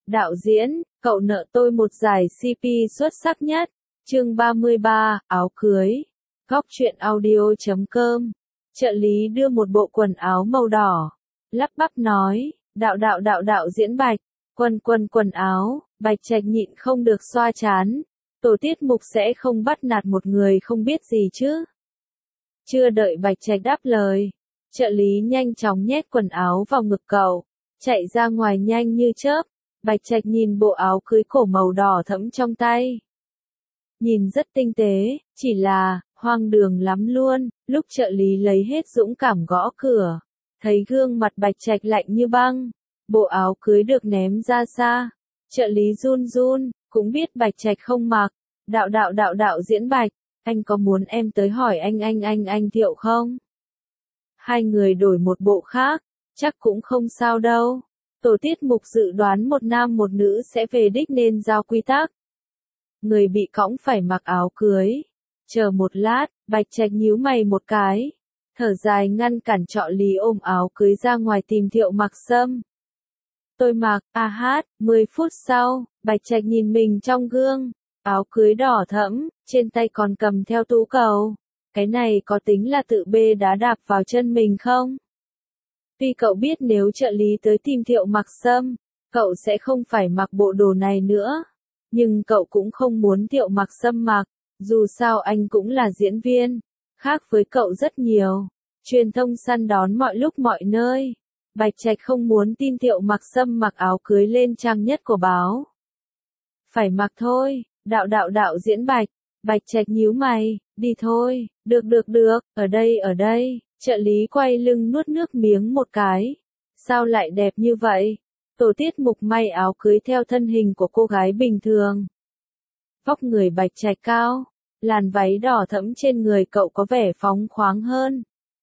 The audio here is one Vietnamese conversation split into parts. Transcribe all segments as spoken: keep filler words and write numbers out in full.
Đạo diễn, cậu nợ tôi một giải xê pê xuất sắc nhất. Chương ba mươi ba, áo cưới. Góc truyện audio chấm com. Trợ lý đưa một bộ quần áo màu đỏ. Lắp bắp nói, đạo đạo đạo đạo diễn Bạch. Quần quần quần áo, Bạch Trạch nhịn không được xoa chán. Tổ tiết mục sẽ không bắt nạt một người không biết gì chứ. Chưa đợi Bạch Trạch đáp lời. Trợ lý nhanh chóng nhét quần áo vào ngực cậu. Chạy ra ngoài nhanh như chớp. Bạch Trạch nhìn bộ áo cưới cổ màu đỏ thẫm trong tay. Nhìn rất tinh tế, chỉ là, hoang đường lắm luôn, lúc trợ lý lấy hết dũng cảm gõ cửa. Thấy gương mặt Bạch Trạch lạnh như băng. Bộ áo cưới được ném ra xa. Trợ lý run run, cũng biết Bạch Trạch không mặc. Đạo đạo đạo đạo diễn Bạch, anh có muốn em tới hỏi anh anh anh anh Thiệu không? Hai người đổi một bộ khác, chắc cũng không sao đâu. Tổ tiết mục dự đoán một nam một nữ sẽ về đích nên giao quy tắc. Người bị cõng phải mặc áo cưới. Chờ một lát, Bạch Trạch nhíu mày một cái. Thở dài ngăn cản trợ lý ôm áo cưới ra ngoài tìm Thiệu Mặc Sâm. Tôi mặc, a hát, mười phút sau, Bạch Trạch nhìn mình trong gương. Áo cưới đỏ thẫm, trên tay còn cầm theo tú cầu. Cái này có tính là tự bê đá đạp vào chân mình không? Tuy cậu biết nếu trợ lý tới tìm Thiệu Mặc Sâm, cậu sẽ không phải mặc bộ đồ này nữa. Nhưng cậu cũng không muốn Thiệu Mặc Sâm mặc, dù sao anh cũng là diễn viên, khác với cậu rất nhiều. Truyền thông săn đón mọi lúc mọi nơi. Bạch Trạch không muốn tin Thiệu Mặc Sâm mặc áo cưới lên trang nhất của báo. Phải mặc thôi, đạo đạo đạo diễn Bạch. Bạch Trạch nhíu mày, đi thôi, được được được, ở đây ở đây. Trợ lý quay lưng nuốt nước miếng một cái. Sao lại đẹp như vậy? Tổ tiết mục may áo cưới theo thân hình của cô gái bình thường. Vóc người Bạch Trạch cao, làn váy đỏ thẫm trên người cậu có vẻ phóng khoáng hơn.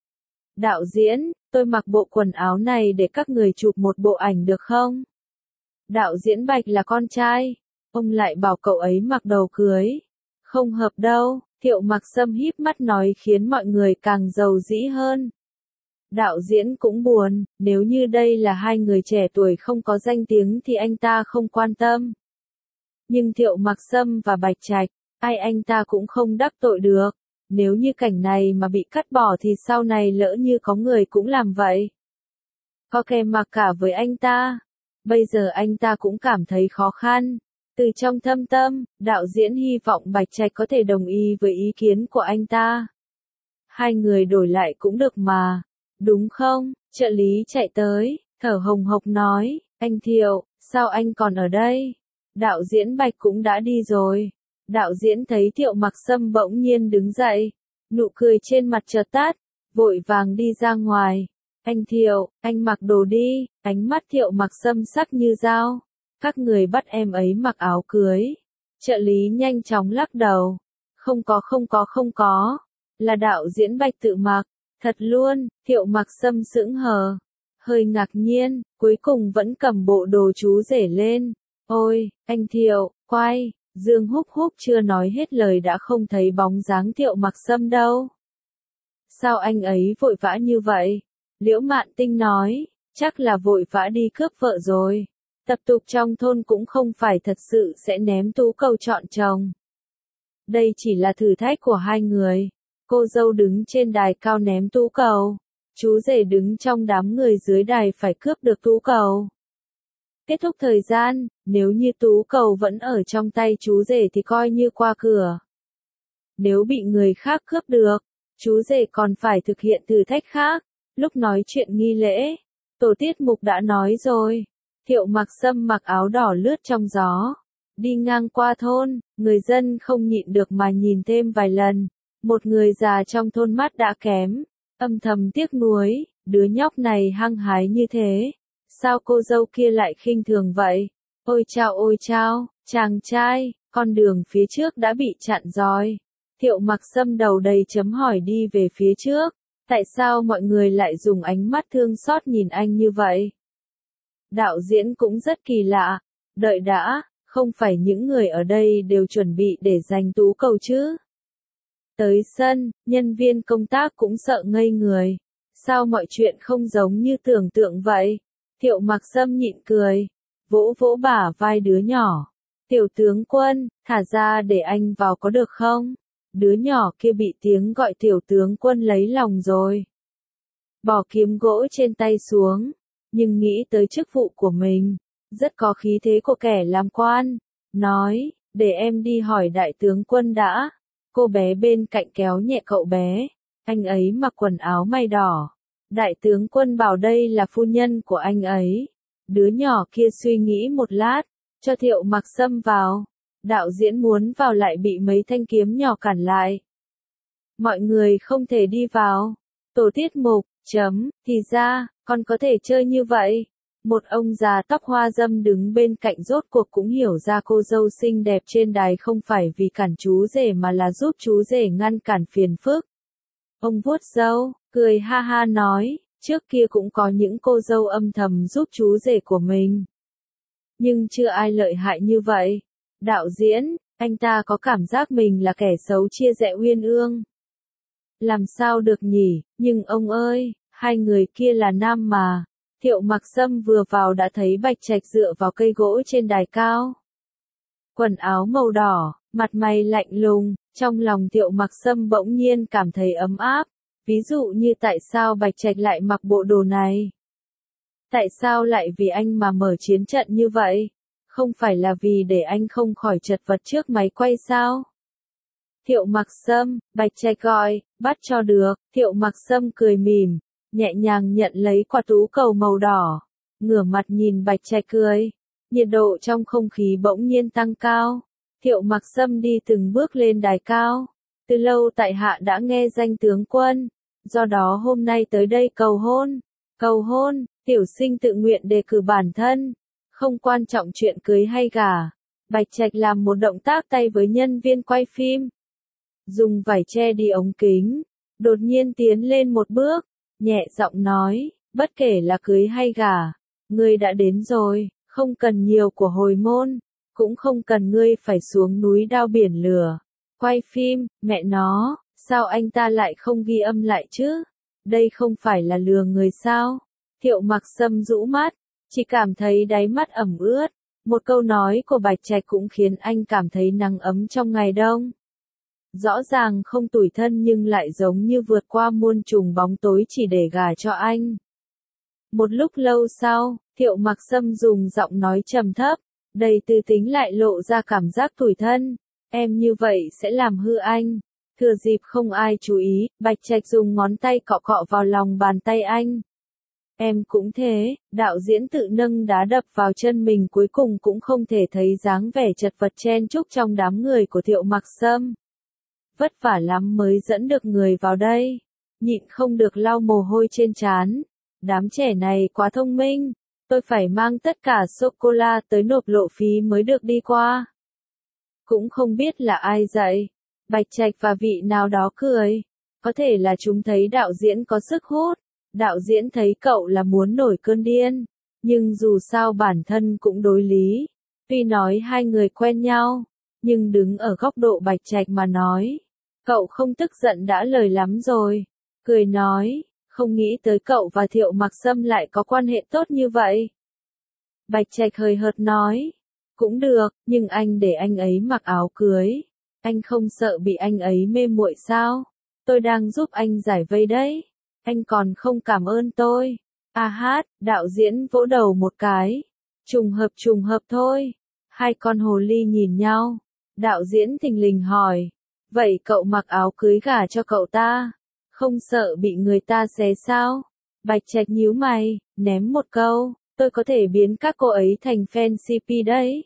Đạo diễn, tôi mặc bộ quần áo này để các người chụp một bộ ảnh được không? Đạo diễn Bạch là con trai, ông lại bảo cậu ấy mặc đồ cưới. Không hợp đâu, Thiệu Mặc Sâm híp mắt nói khiến mọi người càng giàu dĩ hơn. Đạo diễn cũng buồn, nếu như đây là hai người trẻ tuổi không có danh tiếng thì anh ta không quan tâm. Nhưng Thiệu Mặc Sâm và Bạch Trạch, ai anh ta cũng không đắc tội được. Nếu như cảnh này mà bị cắt bỏ thì sau này lỡ như có người cũng làm vậy. Có kẻ mặc cả với anh ta. Bây giờ anh ta cũng cảm thấy khó khăn. Từ trong thâm tâm, đạo diễn hy vọng Bạch Trạch có thể đồng ý với ý kiến của anh ta. Hai người đổi lại cũng được mà. Đúng không? Trợ lý chạy tới, thở hồng hộc nói, anh Thiệu, sao anh còn ở đây? Đạo diễn Bạch cũng đã đi rồi. Đạo diễn thấy Thiệu Mặc Sâm bỗng nhiên đứng dậy. Nụ cười trên mặt chợt tắt, vội vàng đi ra ngoài. Anh Thiệu, anh mặc đồ đi. Ánh mắt Thiệu Mặc Sâm sắc như dao. Các người bắt em ấy mặc áo cưới. Trợ lý nhanh chóng lắc đầu. Không có không có không có. Là đạo diễn Bạch tự mặc. Thật luôn, Thiệu Mặc Sâm sững hờ. Hơi ngạc nhiên, cuối cùng vẫn cầm bộ đồ chú rể lên. Ôi, anh Thiệu, quay. Dương Húc Húc chưa nói hết lời đã không thấy bóng dáng Thiệu Mặc Sâm đâu. Sao anh ấy vội vã như vậy? Liễu Mạn Tinh nói, chắc là vội vã đi cướp vợ rồi. Tập tục trong thôn cũng không phải thật sự sẽ ném tú cầu chọn chồng. Đây chỉ là thử thách của hai người. Cô dâu đứng trên đài cao ném tú cầu. Chú rể đứng trong đám người dưới đài phải cướp được tú cầu. Kết thúc thời gian, nếu như tú cầu vẫn ở trong tay chú rể thì coi như qua cửa. Nếu bị người khác cướp được, chú rể còn phải thực hiện thử thách khác. Lúc nói chuyện nghi lễ, tổ tiết mục đã nói rồi. Thiệu Mặc Sâm mặc áo đỏ lướt trong gió. Đi ngang qua thôn, người dân không nhịn được mà nhìn thêm vài lần. Một người già trong thôn mắt đã kém. Âm thầm tiếc nuối, đứa nhóc này hăng hái như thế. Sao cô dâu kia lại khinh thường vậy? Ôi chao ôi chao, chàng trai, con đường phía trước đã bị chặn rồi. Thiệu Mặc Sâm đầu đầy chấm hỏi đi về phía trước. Tại sao mọi người lại dùng ánh mắt thương xót nhìn anh như vậy? Đạo diễn cũng rất kỳ lạ. Đợi đã, không phải những người ở đây đều chuẩn bị để giành tú cầu chứ? Tới sân, nhân viên công tác cũng sợ ngây người. Sao mọi chuyện không giống như tưởng tượng vậy? Thiệu Mặc Sâm nhịn cười. vỗ vỗ bả vai đứa nhỏ. Tiểu tướng Quân, thả ra để anh vào có được không? Đứa nhỏ kia bị tiếng gọi tiểu tướng Quân lấy lòng rồi. Bỏ kiếm gỗ trên tay xuống, nhưng nghĩ tới chức vụ của mình, rất có khí thế của kẻ làm quan, nói, để em đi hỏi đại tướng Quân đã. Cô bé bên cạnh kéo nhẹ cậu bé, anh ấy mặc quần áo may đỏ. Đại tướng Quân bảo đây là phu nhân của anh ấy. Đứa nhỏ kia suy nghĩ một lát, cho Thiệu Mặc Sâm vào. Đạo diễn muốn vào lại bị mấy thanh kiếm nhỏ cản lại. Mọi người không thể đi vào. Tổ tiết mục, chấm, thì ra, con có thể chơi như vậy. Một ông già tóc hoa râm đứng bên cạnh rốt cuộc cũng hiểu ra cô dâu xinh đẹp trên đài không phải vì cản chú rể mà là giúp chú rể ngăn cản phiền phức. Ông vuốt râu, cười ha ha nói, trước kia cũng có những cô dâu âm thầm giúp chú rể của mình. Nhưng chưa ai lợi hại như vậy. Đạo diễn, anh ta có cảm giác mình là kẻ xấu chia rẽ uyên ương. Làm sao được nhỉ, nhưng ông ơi, hai người kia là nam mà. Thiệu Mặc Sâm vừa vào đã thấy Bạch Trạch dựa vào cây gỗ trên đài cao. Quần áo màu đỏ, mặt mày lạnh lùng, trong lòng Thiệu Mặc Sâm bỗng nhiên cảm thấy ấm áp. Ví dụ như tại sao Bạch Trạch lại mặc bộ đồ này? Tại sao lại vì anh mà mở chiến trận như vậy? Không phải là vì để anh không khỏi chật vật trước máy quay sao? Thiệu Mặc Sâm, Bạch Trạch gọi, bắt cho được. Thiệu Mặc Sâm cười mỉm, nhẹ nhàng nhận lấy quả tú cầu màu đỏ, ngửa mặt nhìn Bạch Trạch cười. Nhiệt độ trong không khí bỗng nhiên tăng cao. Thiệu Mặc Sâm đi từng bước lên đài cao. Từ lâu tại hạ đã nghe danh tướng Quân, do đó hôm nay tới đây cầu hôn. Cầu hôn, tiểu sinh tự nguyện đề cử bản thân, không quan trọng chuyện cưới hay gả. Bạch Trạch làm một động tác tay với nhân viên quay phim, dùng vải che đi ống kính, đột nhiên tiến lên một bước, nhẹ giọng nói, bất kể là cưới hay gả, ngươi đã đến rồi, không cần nhiều của hồi môn, cũng không cần ngươi phải xuống núi đao biển lửa. Quay phim, mẹ nó, sao anh ta lại không ghi âm lại chứ? Đây không phải là lừa người sao? Thiệu Mặc Sâm rũ mắt, chỉ cảm thấy đáy mắt ẩm ướt. Một câu nói của Bạch Trạch cũng khiến anh cảm thấy nắng ấm trong ngày đông. Rõ ràng không tủi thân nhưng lại giống như vượt qua muôn trùng bóng tối chỉ để gả cho anh. Một lúc lâu sau, Thiệu Mặc Sâm dùng giọng nói trầm thấp, đầy tư tính lại lộ ra cảm giác tủi thân. Em như vậy sẽ làm hư anh. Thừa dịp không ai chú ý, Bạch Trạch dùng ngón tay cọ cọ vào lòng bàn tay anh. Em cũng thế, đạo diễn tự nâng đá đập vào chân mình cuối cùng cũng không thể thấy dáng vẻ chật vật chen chúc trong đám người của Thiệu Mặc Sâm. Vất vả lắm mới dẫn được người vào đây. Nhịn không được lau mồ hôi trên trán. Đám trẻ này quá thông minh. Tôi phải mang tất cả sô-cô-la tới nộp lộ phí mới được đi qua. Cũng không biết là ai dạy. Bạch Trạch và vị nào đó cười. Có thể là chúng thấy đạo diễn có sức hút. Đạo diễn thấy cậu là muốn nổi cơn điên. Nhưng dù sao bản thân cũng đối lý. Tuy nói hai người quen nhau, nhưng đứng ở góc độ Bạch Trạch mà nói, cậu không tức giận đã lời lắm rồi. Cười nói, không nghĩ tới cậu và Thiệu Mặc Sâm lại có quan hệ tốt như vậy. Bạch Trạch hời hợt nói, cũng được, nhưng anh để anh ấy mặc áo cưới. Anh không sợ bị anh ấy mê muội sao? Tôi đang giúp anh giải vây đấy. Anh còn không cảm ơn tôi. A hát, đạo diễn vỗ đầu một cái. Trùng hợp trùng hợp thôi. Hai con hồ ly nhìn nhau. Đạo diễn thình lình hỏi. Vậy cậu mặc áo cưới gả cho cậu ta? Không sợ bị người ta xé sao? Bạch Trạch nhíu mày, ném một câu. Tôi có thể biến các cô ấy thành fan xê pê đấy.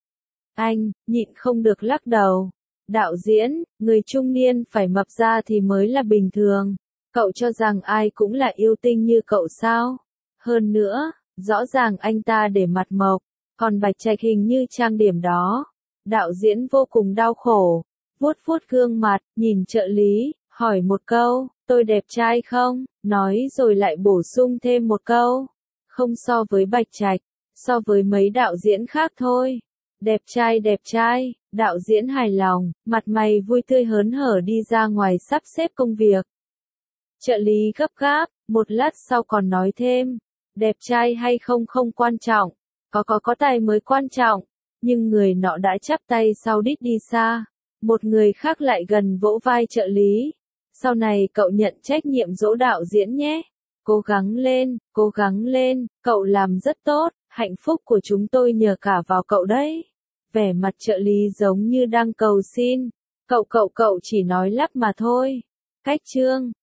Anh, nhịn không được lắc đầu. Đạo diễn, người trung niên phải mập ra thì mới là bình thường. Cậu cho rằng ai cũng là yêu tinh như cậu sao? Hơn nữa, rõ ràng anh ta để mặt mộc, còn Bạch Trạch hình như trang điểm đó. Đạo diễn vô cùng đau khổ, vuốt vuốt gương mặt, nhìn trợ lý, hỏi một câu, tôi đẹp trai không? Nói rồi lại bổ sung thêm một câu, không so với Bạch Trạch, so với mấy đạo diễn khác thôi. Đẹp trai đẹp trai, đạo diễn hài lòng, mặt mày vui tươi hớn hở đi ra ngoài sắp xếp công việc. Trợ lý gấp gáp, một lát sau còn nói thêm, đẹp trai hay không không quan trọng, Có có có tài mới quan trọng, nhưng người nọ đã chắp tay sau đít đi xa. Một người khác lại gần vỗ vai trợ lý. Sau này cậu nhận trách nhiệm dỗ đạo diễn nhé. Cố gắng lên, cố gắng lên, cậu làm rất tốt, hạnh phúc của chúng tôi nhờ cả vào cậu đấy. Vẻ mặt trợ lý giống như đang cầu xin. Cậu cậu cậu chỉ nói lắp mà thôi. Cách chương